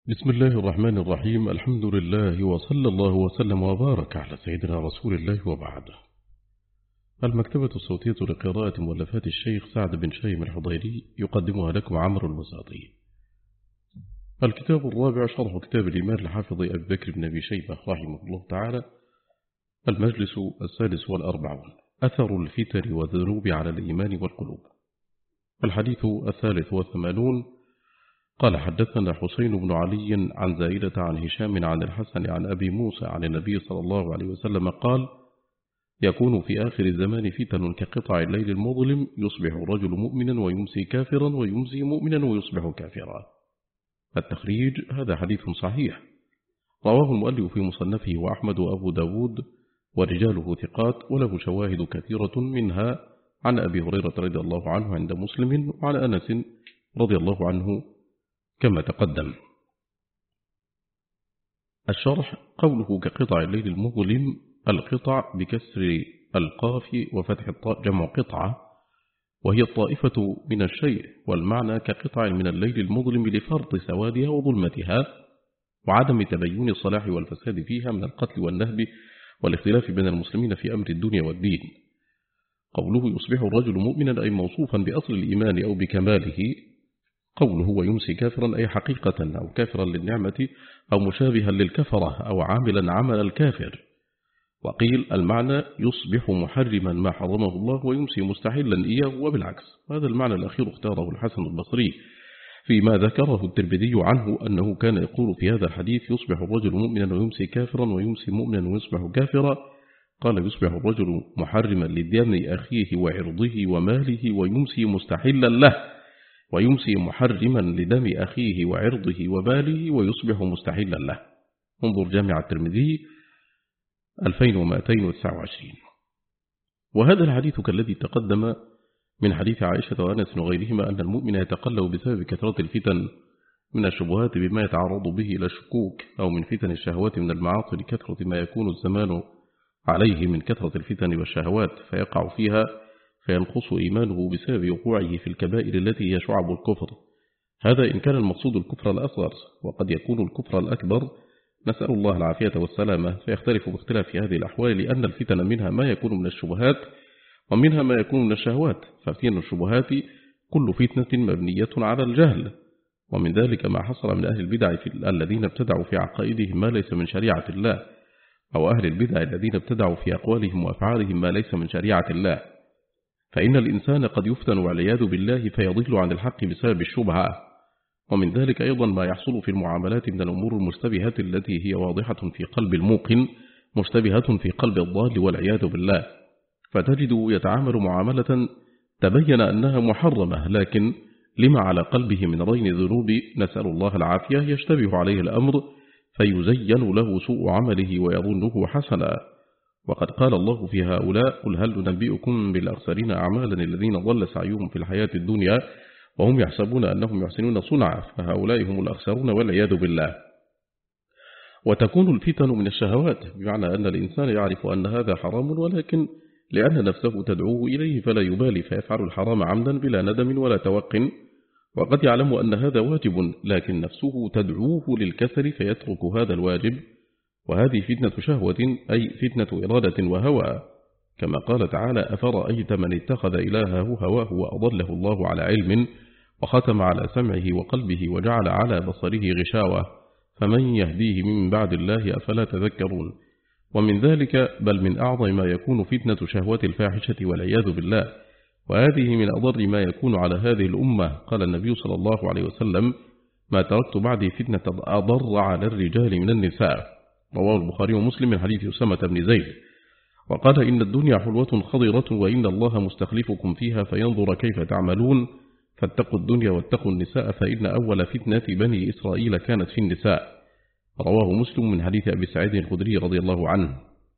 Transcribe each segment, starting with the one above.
بسم الله الرحمن الرحيم. الحمد لله وصلى الله وسلم وبارك على سيدنا رسول الله وبعد. المكتبة الصوتية لقراءة مؤلفات الشيخ سعد بن شايم الحضيري يقدمها لكم عمرو الوساطي. الكتاب الرابع شرح كتاب الإيمان لحافظ أبي بكر بن أبي شيبة رحمه الله تعالى. المجلس 46 أثر الفتن والذنوب على الإيمان والقلوب. الحديث 83. قال حدثنا حسين بن علي عن زائدة عن هشام عن الحسن عن أبي موسى عن النبي صلى الله عليه وسلم قال: يكون في آخر الزمان فتن كقطع الليل المظلم، يصبح الرجل مؤمنا ويمسي كافرا ويمسي مؤمنا ويصبح كافرا. التخريج: هذا حديث صحيح رواه المؤلف في مصنفه وأحمد وأبو داود ورجاله ثقات، وله شواهد كثيرة منها عن أبي هريرة رضي الله عنه عند مسلم وعن أنس رضي الله عنه كما تقدم. الشرح: قوله كقطع الليل المظلم، القطع بكسر القاف وفتح الطاء جمع قطعة، وهي الطائفة من الشيء، والمعنى كقطع من الليل المظلم لفرط سوادها وظلمتها وعدم تبين الصلاح والفساد فيها من القتل والنهب والاختلاف بين المسلمين في أمر الدنيا والدين. قوله يصبح الرجل مؤمنا أي موصوفا بأصل الإيمان أو بكماله. قوله ويمسي كافرا أي حقيقة أو كافرا للنعمة أو مشابها للكفرة أو عاملا عمل الكافر. وقيل المعنى يصبح محرما ما حرمه الله ويمسي مستحلا إياه، وبالعكس. هذا المعنى الأخير اختاره الحسن البصري فيما ذكره الترمذي عنه أنه كان يقول في هذا الحديث: يصبح الرجل مؤمنا ويمسي كافرا ويمسي مؤمنا ويصبح كافرا. قال: يصبح الرجل محرما لدم أخيه وعرضه وماله ويمسي مستحلا له، ويمسي محرما لدم أخيه وعرضه وماله ويصبح مستحلا له. انظر جامع الترمذي 2229. وهذا الحديث كالذي تقدم من حديث عائشة وأنس وغيرهما أن المؤمن يتقلب بسبب كثرة الفتن من الشبهات بما يتعرض به إلى الشكوك، أو من فتن الشهوات من المعاصي لكثرة ما يكون الزمان عليه من كثرة الفتن والشهوات فيقع فيها فينقص إيمانه بسبب وقوعه في الكبائر التي هي شعب الكفر. هذا إن كان المقصود الكفر الأصغر، وقد يكون الكفر الأكبر، نسأل الله العافية والسلامة، فيختلف باختلاف هذه الأحوال، لأن الفتن منها ما يكون من الشبهات ومنها ما يكون من الشهوات. ففتن الشبهات كل فتنة مبنية على الجهل، ومن ذلك ما حصل من أهل البدع الذين ابتدعوا في عقائدهم ما ليس من شريعة الله، أو أهل البدع الذين ابتدعوا في أقوالهم وأفعالهم ما ليس من شريعة الله. فإن الإنسان قد يفتن والعياذ بالله فيضل عن الحق بسبب الشبهة. ومن ذلك أيضا ما يحصل في المعاملات من الأمور المشتبهة التي هي واضحة في قلب الموقن مشتبهة في قلب الضال والعياذ بالله، فتجد يتعامل معاملة تبين أنها محرمة، لكن لما على قلبه من رين ذنوب نسأل الله العافية يشتبه عليه الأمر فيزين له سوء عمله ويظنه حسنا. وقد قال الله في هؤلاء: قل هل ننبئكم بالأخسرين أعمالا الذين ضل سعيهم في الحياة الدنيا وهم يحسبون أنهم يحسنون صنعا، فهؤلاء هم الأخسرون والعياذ بالله. وتكون الفتن من الشهوات، بمعنى أن الإنسان يعرف أن هذا حرام، ولكن لأن نفسه تدعوه إليه فلا يبالي فيفعل الحرام عمدا بلا ندم ولا توق، وقد يعلم أن هذا واجب لكن نفسه تدعوه للكسل فيترك هذا الواجب، وهذه فتنة شهوة أي فتنة إرادة وهوى، كما قال تعالى: أفرأيت من اتخذ إلهه هواه وأضله الله على علم وختم على سمعه وقلبه وجعل على بصره غشاوة فمن يهديه من بعد الله أفلا تذكرون. ومن ذلك بل من أعظم ما يكون فتنة شهوة الفاحشة والعياذ بالله، وهذه من أضر ما يكون على هذه الأمة. قال النبي صلى الله عليه وسلم: ما تركت بعدي فتنة أضر على الرجال من النساء. رواه البخاري ومسلم من حديث أسامة بن زيد. وقال: إن الدنيا حلوة خضرة وإن الله مستخلفكم فيها فينظر كيف تعملون، فاتقوا الدنيا واتقوا النساء فإن أول فتنة بني إسرائيل كانت في النساء. رواه مسلم من حديث أبي سعيد الخدري رضي الله عنه.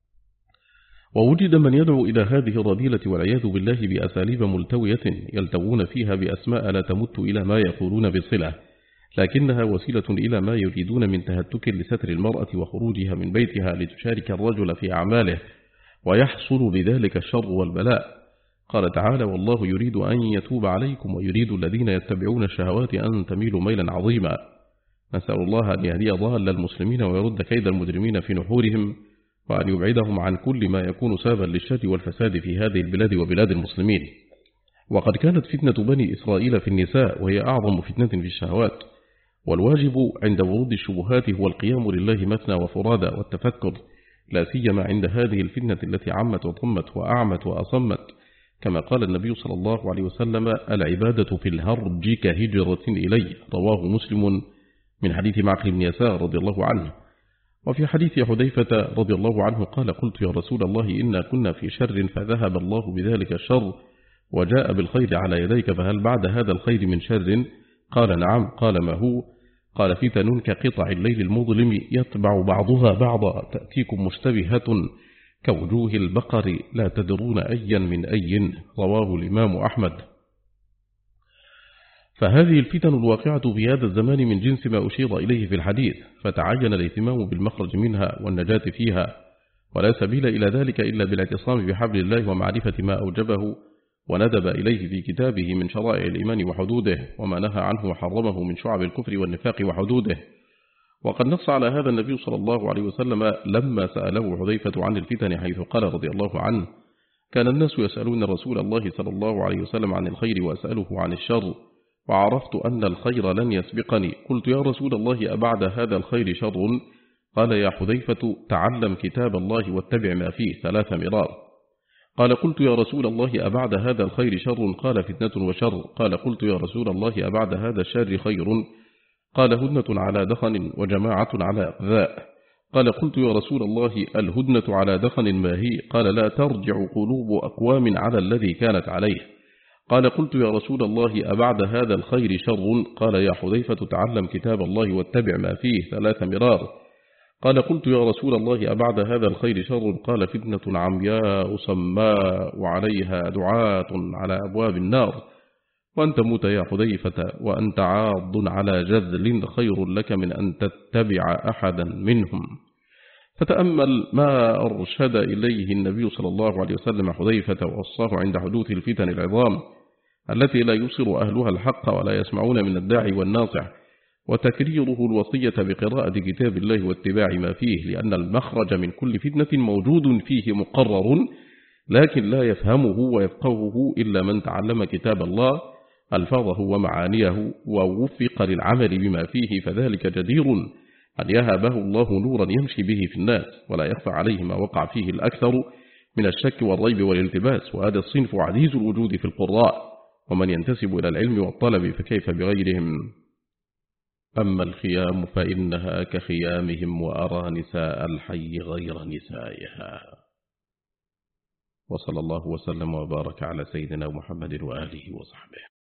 ووجد من يدعو إلى هذه الرذيلة والعياذ بالله بأساليب ملتوية يلتوون فيها بأسماء لا تمت إلى ما يقولون بصلة، لكنها وسيلة إلى ما يريدون من تهتك لستر المرأة وخروجها من بيتها لتشارك الرجل في أعماله، ويحصل بذلك الشر والبلاء. قال تعالى: والله يريد أن يتوب عليكم ويريد الذين يتبعون الشهوات أن تميلوا ميلا عظيما. نسأل الله أن يهدي ضال المسلمين ويرد كيد المجرمين في نحورهم، وأن يبعدهم عن كل ما يكون سببا للشر والفساد في هذه البلاد وبلاد المسلمين. وقد كانت فتنة بني إسرائيل في النساء، وهي أعظم فتنة في الشهوات، والواجب عند ورود الشبهات هو القيام لله مثنى وفرادى والتفكر، لا سيما عند هذه الفتنة التي عمت وطمت وأعمت وأصمت، كما قال النبي صلى الله عليه وسلم: العبادة في الهرج كهجرة إليه، رواه مسلم من حديث معقل بن يسار رضي الله عنه. وفي حديث حذيفة رضي الله عنه قال: قلت يا رسول الله إنا كنا في شر فذهب الله بذلك الشر وجاء بالخير على يديك، فهل بعد هذا الخير من شر؟ قال: نعم. قال: ما هو؟ قال: فتن كقطع الليل المظلم يتبع بعضها بعضا تأتيكم مشتبهة كوجوه البقر لا تدرون أيا من أي، رواه الإمام أحمد. فهذه الفتن الواقعة في هذا الزمان من جنس ما أشير إليه في الحديث، فتعين الاهتمام بالمخرج منها والنجاة فيها، ولا سبيل إلى ذلك إلا بالاعتصام بحبل الله ومعرفة ما أوجبه وندب إليه في كتابه من شرائع الإيمان وحدوده، وما نهى عنه وحرمه من شعب الكفر والنفاق وحدوده. وقد نص على هذا النبي صلى الله عليه وسلم لما سأله حذيفة عن الفتن، حيث قال رضي الله عنه: كان الناس يسألون رسول الله صلى الله عليه وسلم عن الخير وأسأله عن الشر، وعرفت أن الخير لن يسبقني. قلت: يا رسول الله أبعد هذا الخير شر؟ قال: يا حذيفة تعلم كتاب الله واتبع ما فيه 3 مرار. قال: قلت: يا رسول الله أبعد هذا الخير شر؟ قال: فتنة وشر. قال: قلت: يا رسول الله أبعد هذا الشر خير؟ قال: هدنة على دخن وجماعة على أقذاء. قال: قلت: يا رسول الله الهدنة على دخن ما هي؟ قال: لا ترجع قلوب أقوام على الذي كانت عليه. قال: قلت: يا رسول الله أبعد هذا الخير شر؟ قال: يا حذيفة تعلم كتاب الله واتبع ما فيه 3 مرار. قال: قلت: يا رسول الله أبعد هذا الخير شر؟ قال: فتنة عمياء صماء وعليها دعاة على أبواب النار، وأن تموت يا حذيفة وأنت عاض على جذل خير لك من أن تتبع أحدا منهم. فتأمل ما أرشد إليه النبي صلى الله عليه وسلم حذيفة ووصاه عند حدوث الفتن العظام التي لا يبصر أهلها الحق ولا يسمعون من الداعي والناصح، وتكريره الوصية بقراءة كتاب الله واتباع ما فيه، لأن المخرج من كل فتنة موجود فيه مقرر، لكن لا يفهمه ويفقهه إلا من تعلم كتاب الله ألفاظه ومعانيه ووفق للعمل بما فيه، فذلك جدير أن يهبه الله نورا يمشي به في الناس، ولا يخفى عليه ما وقع فيه الأكثر من الشك والريب والالتباس، وهذا الصنف عزيز الوجود في القراء، ومن ينتسب إلى العلم والطلب فكيف بغيرهم. أما الخيام فإنها كخيامهم، وأرى نساء الحي غير نسائها. وصلى الله وسلم وبارك على سيدنا محمد وآله وصحبه.